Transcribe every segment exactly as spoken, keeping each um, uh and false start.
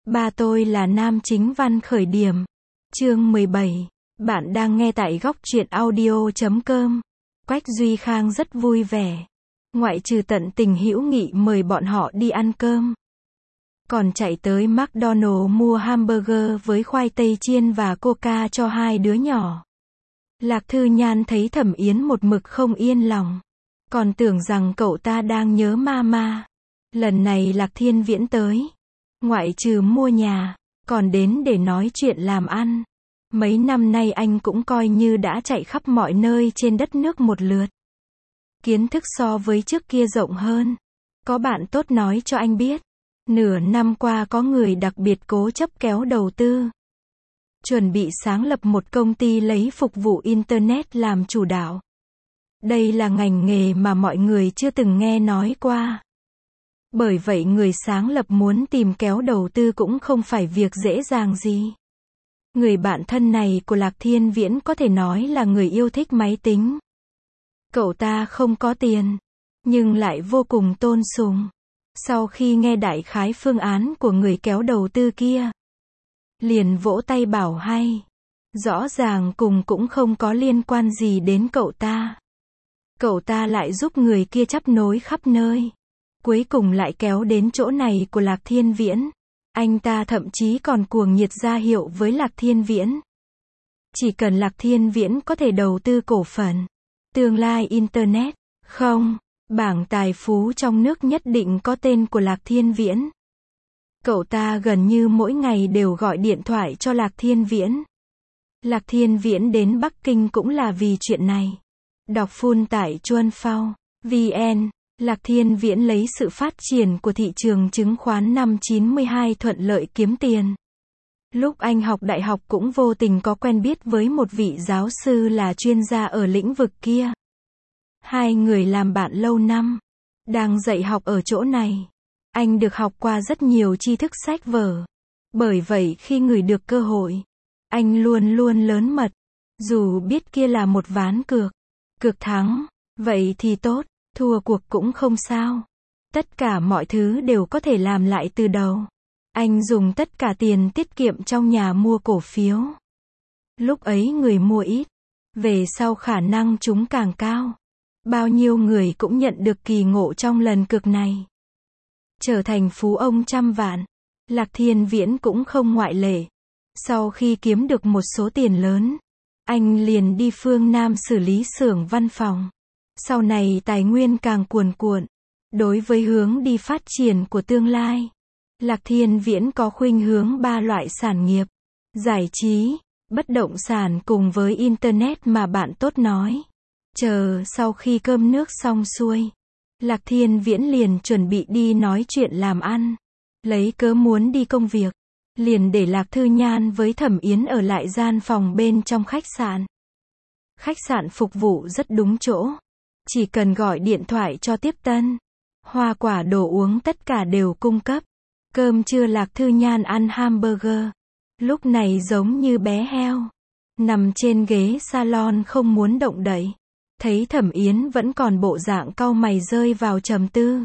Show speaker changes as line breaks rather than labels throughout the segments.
Ba tôi là nam chính văn khởi điểm. Chương mười bảy. Bạn đang nghe tại góc truyện audio chấm com. Quách Duy Khang rất vui vẻ. Ngoại trừ tận tình hữu nghị mời bọn họ đi ăn cơm, còn chạy tới McDonald mua hamburger với khoai tây chiên và coca cho hai đứa nhỏ. Lạc Thư Nhan thấy Thẩm Yến một mực không yên lòng, còn tưởng rằng cậu ta đang nhớ mama. Lần này Lạc Thiên Viễn tới, ngoại trừ mua nhà, còn đến để nói chuyện làm ăn. Mấy năm nay anh cũng coi như đã chạy khắp mọi nơi trên đất nước một lượt. Kiến thức so với trước kia rộng hơn. Có bạn tốt nói cho anh biết, nửa năm qua có người đặc biệt cố chấp kéo đầu tư, chuẩn bị sáng lập một công ty lấy phục vụ Internet làm chủ đạo. Đây là ngành nghề mà mọi người chưa từng nghe nói qua. Bởi vậy người sáng lập muốn tìm kéo đầu tư cũng không phải việc dễ dàng gì. Người bạn thân này của Lạc Thiên Viễn có thể nói là người yêu thích máy tính. Cậu ta không có tiền, nhưng lại vô cùng tôn sùng. Sau khi nghe đại khái phương án của người kéo đầu tư kia, liền vỗ tay bảo hay. Rõ ràng cùng cũng không có liên quan gì đến cậu ta. Cậu ta lại giúp người kia chấp nối khắp nơi. Cuối cùng lại kéo đến chỗ này của Lạc Thiên Viễn. Anh ta thậm chí còn cuồng nhiệt ra hiệu với Lạc Thiên Viễn. Chỉ cần Lạc Thiên Viễn có thể đầu tư cổ phần, tương lai Internet, không, bảng tài phú trong nước nhất định có tên của Lạc Thiên Viễn. Cậu ta gần như mỗi ngày đều gọi điện thoại cho Lạc Thiên Viễn. Lạc Thiên Viễn đến Bắc Kinh cũng là vì chuyện này. Đọc full tại chuan phao chấm vn. Lạc Thiên Viễn lấy sự phát triển của thị trường chứng khoán năm chín mươi hai thuận lợi kiếm tiền. Lúc anh học đại học cũng vô tình có quen biết với một vị giáo sư là chuyên gia ở lĩnh vực kia. Hai người làm bạn lâu năm, đang dạy học ở chỗ này. Anh được học qua rất nhiều tri thức sách vở. Bởi vậy khi ngửi được cơ hội, anh luôn luôn lớn mật. Dù biết kia là một ván cược. Cược thắng, vậy thì tốt. Thua cuộc cũng không sao. Tất cả mọi thứ đều có thể làm lại từ đầu. Anh dùng tất cả tiền tiết kiệm trong nhà mua cổ phiếu. Lúc ấy người mua ít, về sau khả năng chúng càng cao. Bao nhiêu người cũng nhận được kỳ ngộ trong lần cược này, trở thành phú ông trăm vạn. Lạc Thiên Viễn cũng không ngoại lệ. Sau khi kiếm được một số tiền lớn, anh liền đi phương Nam xử lý xưởng văn phòng. Sau này tài nguyên càng cuồn cuộn. Đối với hướng đi phát triển của tương lai, Lạc Thiên Viễn có khuynh hướng ba loại sản nghiệp: giải trí, bất động sản cùng với Internet mà bạn tốt nói. Chờ sau khi cơm nước xong xuôi, Lạc Thiên Viễn liền chuẩn bị đi nói chuyện làm ăn. Lấy cớ muốn đi công việc, liền để Lạc Thư Nhan với Thẩm Yến ở lại gian phòng bên trong khách sạn. Khách sạn phục vụ rất đúng chỗ. Chỉ cần gọi điện thoại cho tiếp tân, hoa quả đồ uống tất cả đều cung cấp. Cơm trưa Lạc Thư Nhan ăn hamburger. Lúc này giống như bé heo, nằm trên ghế salon không muốn động đậy. Thấy Thẩm Yến vẫn còn bộ dạng cau mày rơi vào trầm tư,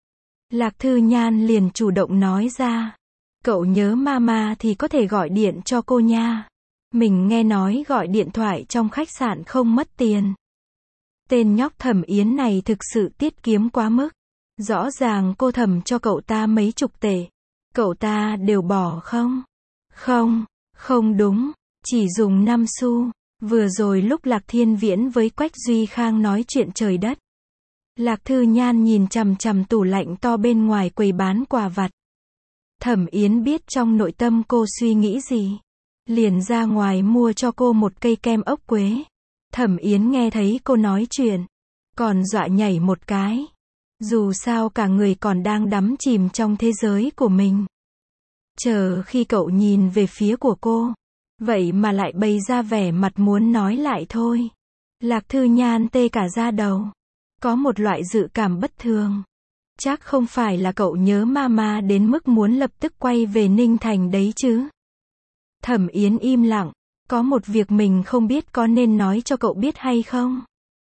Lạc Thư Nhan liền chủ động nói ra. Cậu nhớ mama thì có thể gọi điện cho cô nha. Mình nghe nói gọi điện thoại trong khách sạn không mất tiền. Tên nhóc Thẩm Yến này thực sự tiết kiệm quá mức. Rõ ràng cô Thẩm cho cậu ta mấy chục tệ. Cậu ta đều bỏ không? Không, không đúng. Chỉ dùng năm xu. Vừa rồi lúc Lạc Thiên Viễn với Quách Duy Khang nói chuyện trời đất, Lạc Thư Nhan nhìn chằm chằm tủ lạnh to bên ngoài quầy bán quà vặt. Thẩm Yến biết trong nội tâm cô suy nghĩ gì, liền ra ngoài mua cho cô một cây kem ốc quế. Thẩm Yến nghe thấy cô nói chuyện, còn dọa nhảy một cái. Dù sao cả người còn đang đắm chìm trong thế giới của mình. Chờ khi cậu nhìn về phía của cô, vậy mà lại bày ra vẻ mặt muốn nói lại thôi. Lạc Thư Nhan tê cả da đầu. Có một loại dự cảm bất thường. Chắc không phải là cậu nhớ mama đến mức muốn lập tức quay về Ninh Thành đấy chứ. Thẩm Yến im lặng. Có một việc mình không biết có nên nói cho cậu biết hay không?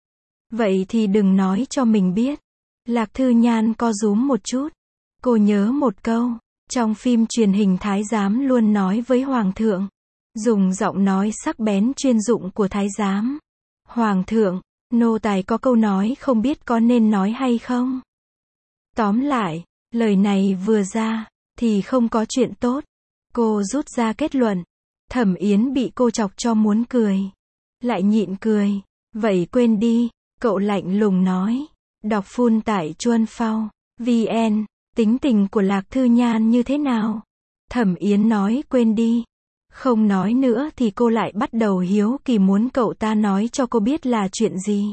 Vậy thì đừng nói cho mình biết. Lạc Thư Nhan co rúm một chút. Cô nhớ một câu. Trong phim truyền hình thái giám luôn nói với hoàng thượng, dùng giọng nói sắc bén chuyên dụng của thái giám. Hoàng thượng, nô tài có câu nói không biết có nên nói hay không. Tóm lại, lời này vừa ra, thì không có chuyện tốt. Cô rút ra kết luận. Thẩm Yến bị cô chọc cho muốn cười. Lại nhịn cười. Vậy quên đi, cậu lạnh lùng nói. Đọc full tại chuan phao vn. Tính tình của Lạc Thư Nhan như thế nào? Thẩm Yến nói quên đi. Không nói nữa thì cô lại bắt đầu hiếu kỳ muốn cậu ta nói cho cô biết là chuyện gì.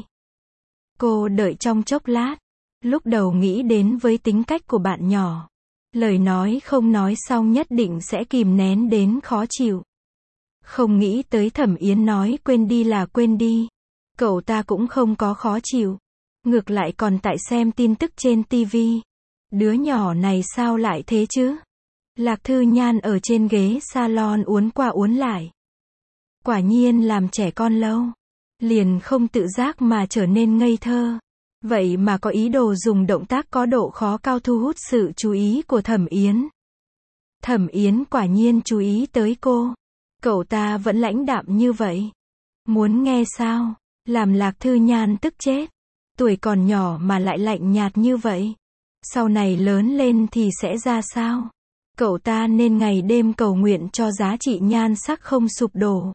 Cô đợi trong chốc lát. Lúc đầu nghĩ đến với tính cách của bạn nhỏ. Lời nói không nói xong nhất định sẽ kìm nén đến khó chịu. Không nghĩ tới Thẩm Yến nói quên đi là quên đi. Cậu ta cũng không có khó chịu. Ngược lại còn tại xem tin tức trên tivi. Đứa nhỏ này sao lại thế chứ? Lạc Thư Nhan ở trên ghế salon uốn qua uốn lại. Quả nhiên làm trẻ con lâu. Liền không tự giác mà trở nên ngây thơ. Vậy mà có ý đồ dùng động tác có độ khó cao thu hút sự chú ý của Thẩm Yến. Thẩm Yến quả nhiên chú ý tới cô. Cậu ta vẫn lãnh đạm như vậy. Muốn nghe sao? Làm Lạc Thư Nhan tức chết. Tuổi còn nhỏ mà lại lạnh nhạt như vậy. Sau này lớn lên thì sẽ ra sao? Cậu ta nên ngày đêm cầu nguyện cho giá trị nhan sắc không sụp đổ.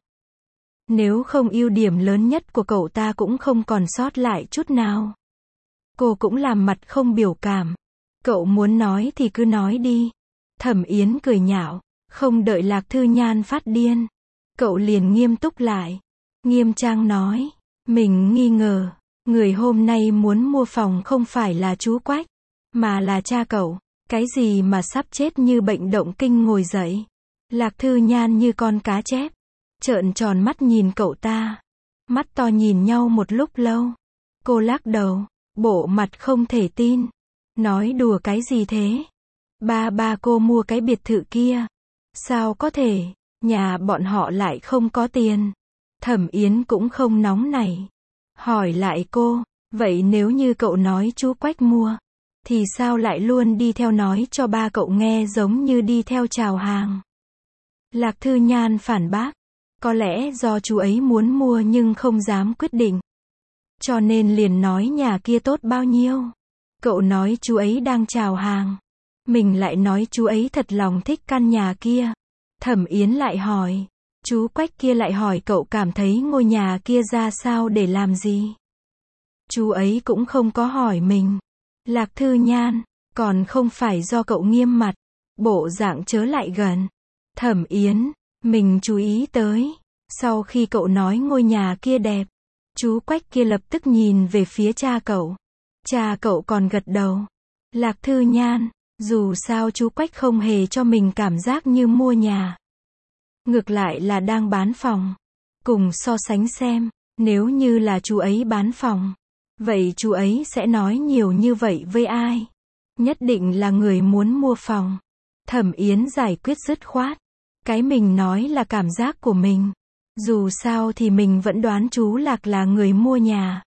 Nếu không ưu điểm lớn nhất của cậu ta cũng không còn sót lại chút nào. Cô cũng làm mặt không biểu cảm. Cậu muốn nói thì cứ nói đi. Thẩm Yến cười nhạo. Không đợi Lạc Thư Nhan phát điên. Cậu liền nghiêm túc lại. Nghiêm trang nói. Mình nghi ngờ. Người hôm nay muốn mua phòng không phải là chú Quách. Mà là cha cậu. Cái gì mà sắp chết như bệnh động kinh ngồi dậy. Lạc Thư Nhan như con cá chép. Trợn tròn mắt nhìn cậu ta. Mắt to nhìn nhau một lúc lâu. Cô lắc đầu. Bộ mặt không thể tin. Nói đùa cái gì thế? Ba ba cô mua cái biệt thự kia. Sao có thể? Nhà bọn họ lại không có tiền. Thẩm Yến cũng không nóng nảy. Hỏi lại cô. Vậy nếu như cậu nói chú Quách mua. Thì sao lại luôn đi theo nói cho ba cậu nghe giống như đi theo chào hàng? Lạc Thư Nhan phản bác. Có lẽ do chú ấy muốn mua nhưng không dám quyết định. Cho nên liền nói nhà kia tốt bao nhiêu. Cậu nói chú ấy đang chào hàng. Mình lại nói chú ấy thật lòng thích căn nhà kia. Thẩm Yến lại hỏi. Chú Quách kia lại hỏi cậu cảm thấy ngôi nhà kia ra sao để làm gì. Chú ấy cũng không có hỏi mình. Lạc Thư Nhan. Còn không phải do cậu nghiêm mặt. Bộ dạng chớ lại gần. Thẩm Yến. Mình chú ý tới. Sau khi cậu nói ngôi nhà kia đẹp. Chú Quách kia lập tức nhìn về phía cha cậu. Cha cậu còn gật đầu. Lạc Thư Nhan. Dù sao chú Quách không hề cho mình cảm giác như mua nhà. Ngược lại là đang bán phòng. Cùng so sánh xem. Nếu như là chú ấy bán phòng. Vậy chú ấy sẽ nói nhiều như vậy với ai? Nhất định là người muốn mua phòng. Thẩm Yến giải quyết dứt khoát. Cái mình nói là cảm giác của mình. Dù sao thì mình vẫn đoán chú Lạc là người mua nhà.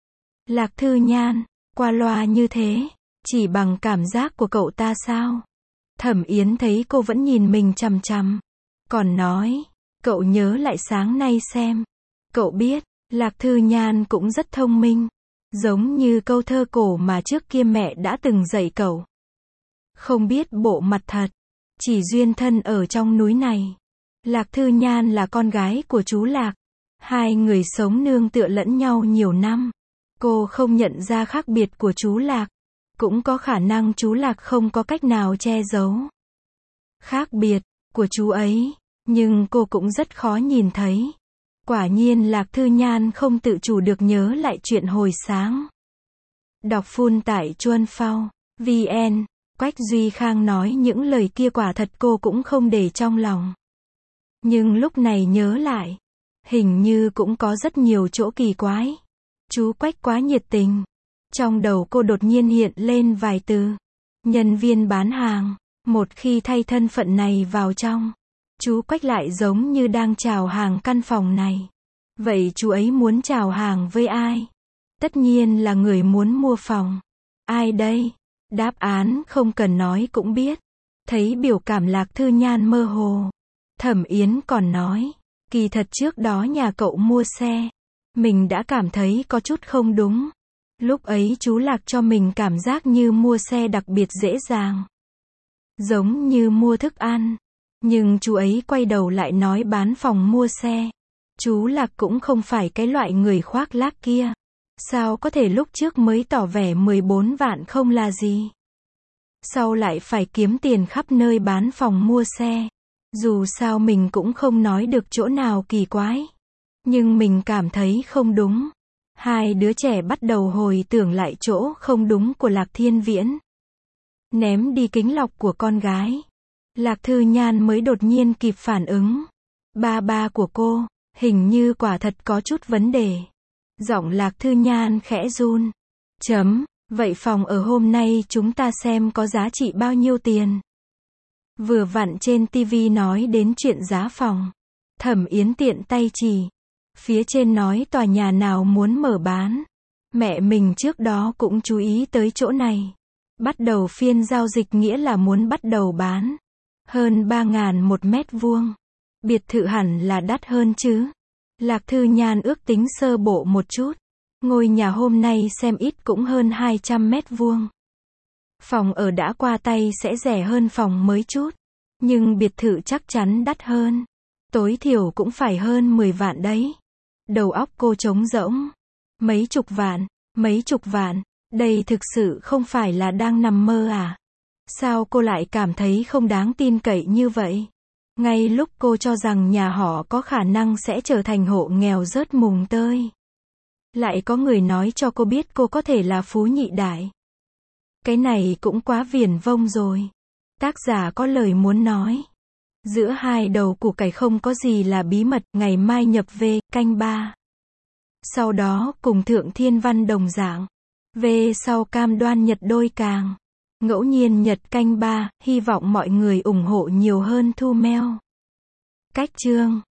Lạc Thư Nhan. Qua loa như thế. Chỉ bằng cảm giác của cậu ta sao? Thẩm Yến thấy cô vẫn nhìn mình chằm chằm. Còn nói. Cậu nhớ lại sáng nay xem. Cậu biết. Lạc Thư Nhan cũng rất thông minh. Giống như câu thơ cổ mà trước kia mẹ đã từng dạy cậu. Không biết bộ mặt thật. Chỉ duyên thân ở trong núi này. Lạc Thư Nhan là con gái của chú Lạc. Hai người sống nương tựa lẫn nhau nhiều năm. Cô không nhận ra khác biệt của chú Lạc. Cũng có khả năng chú Lạc không có cách nào che giấu khác biệt của chú ấy. Nhưng cô cũng rất khó nhìn thấy. Quả nhiên Lạc Thư Nhan không tự chủ được nhớ lại chuyện hồi sáng. Đọc full tại chuan phao vn. Quách Duy Khang nói những lời kia quả thật cô cũng không để trong lòng. Nhưng lúc này nhớ lại. Hình như cũng có rất nhiều chỗ kỳ quái. Chú Quách quá nhiệt tình. Trong đầu cô đột nhiên hiện lên vài từ. Nhân viên bán hàng. Một khi thay thân phận này vào trong. Chú Quách lại giống như đang chào hàng căn phòng này. Vậy chú ấy muốn chào hàng với ai? Tất nhiên là người muốn mua phòng. Ai đây? Đáp án không cần nói cũng biết. Thấy biểu cảm Lạc Thư Nhan mơ hồ, Thẩm Yến còn nói, kỳ thật trước đó nhà cậu mua xe, mình đã cảm thấy có chút không đúng. Lúc ấy chú Lạc cho mình cảm giác như mua xe đặc biệt dễ dàng, giống như mua thức ăn. Nhưng chú ấy quay đầu lại nói bán phòng mua xe. Chú Lạc cũng không phải cái loại người khoác lác kia. Sao có thể lúc trước mới tỏ vẻ mười bốn vạn không là gì, sau lại phải kiếm tiền khắp nơi bán phòng mua xe. Dù sao mình cũng không nói được chỗ nào kỳ quái, nhưng mình cảm thấy không đúng. Hai đứa trẻ bắt đầu hồi tưởng lại chỗ không đúng của Lạc Thiên Viễn. Ném đi kính lọc của con gái, Lạc Thư Nhan mới đột nhiên kịp phản ứng. Ba ba của cô, hình như quả thật có chút vấn đề. Giọng Lạc Thư Nhan khẽ run. Chấm, vậy phòng ở hôm nay chúng ta xem có giá trị bao nhiêu tiền. Vừa vặn trên tivi nói đến chuyện giá phòng. Thẩm Yến tiện tay chỉ. Phía trên nói tòa nhà nào muốn mở bán. Mẹ mình trước đó cũng chú ý tới chỗ này. Bắt đầu phiên giao dịch nghĩa là muốn bắt đầu bán. Hơn ba ngàn một mét vuông. Biệt thự hẳn là đắt hơn chứ. Lạc Thư Nhan ước tính sơ bộ một chút. Ngôi nhà hôm nay xem ít cũng hơn hai trăm mét vuông. Phòng ở đã qua tay sẽ rẻ hơn phòng mới chút. Nhưng biệt thự chắc chắn đắt hơn. Tối thiểu cũng phải hơn mười vạn đấy. Đầu óc cô trống rỗng. Mấy chục vạn, mấy chục vạn, đây thực sự không phải là đang nằm mơ à? Sao cô lại cảm thấy không đáng tin cậy như vậy? Ngay lúc cô cho rằng nhà họ có khả năng sẽ trở thành hộ nghèo rớt mùng tơi, lại có người nói cho cô biết cô có thể là phú nhị đại. Cái này cũng quá viển vông rồi. Tác giả có lời muốn nói. Giữa hai đầu củ cải không có gì là bí mật, ngày mai nhập về, canh ba. Sau đó, cùng Thượng Thiên Văn đồng dạng. Về sau cam đoan nhật đôi càng. Ngẫu nhiên nhật canh ba, hy vọng mọi người ủng hộ nhiều hơn thu mail. Cách chương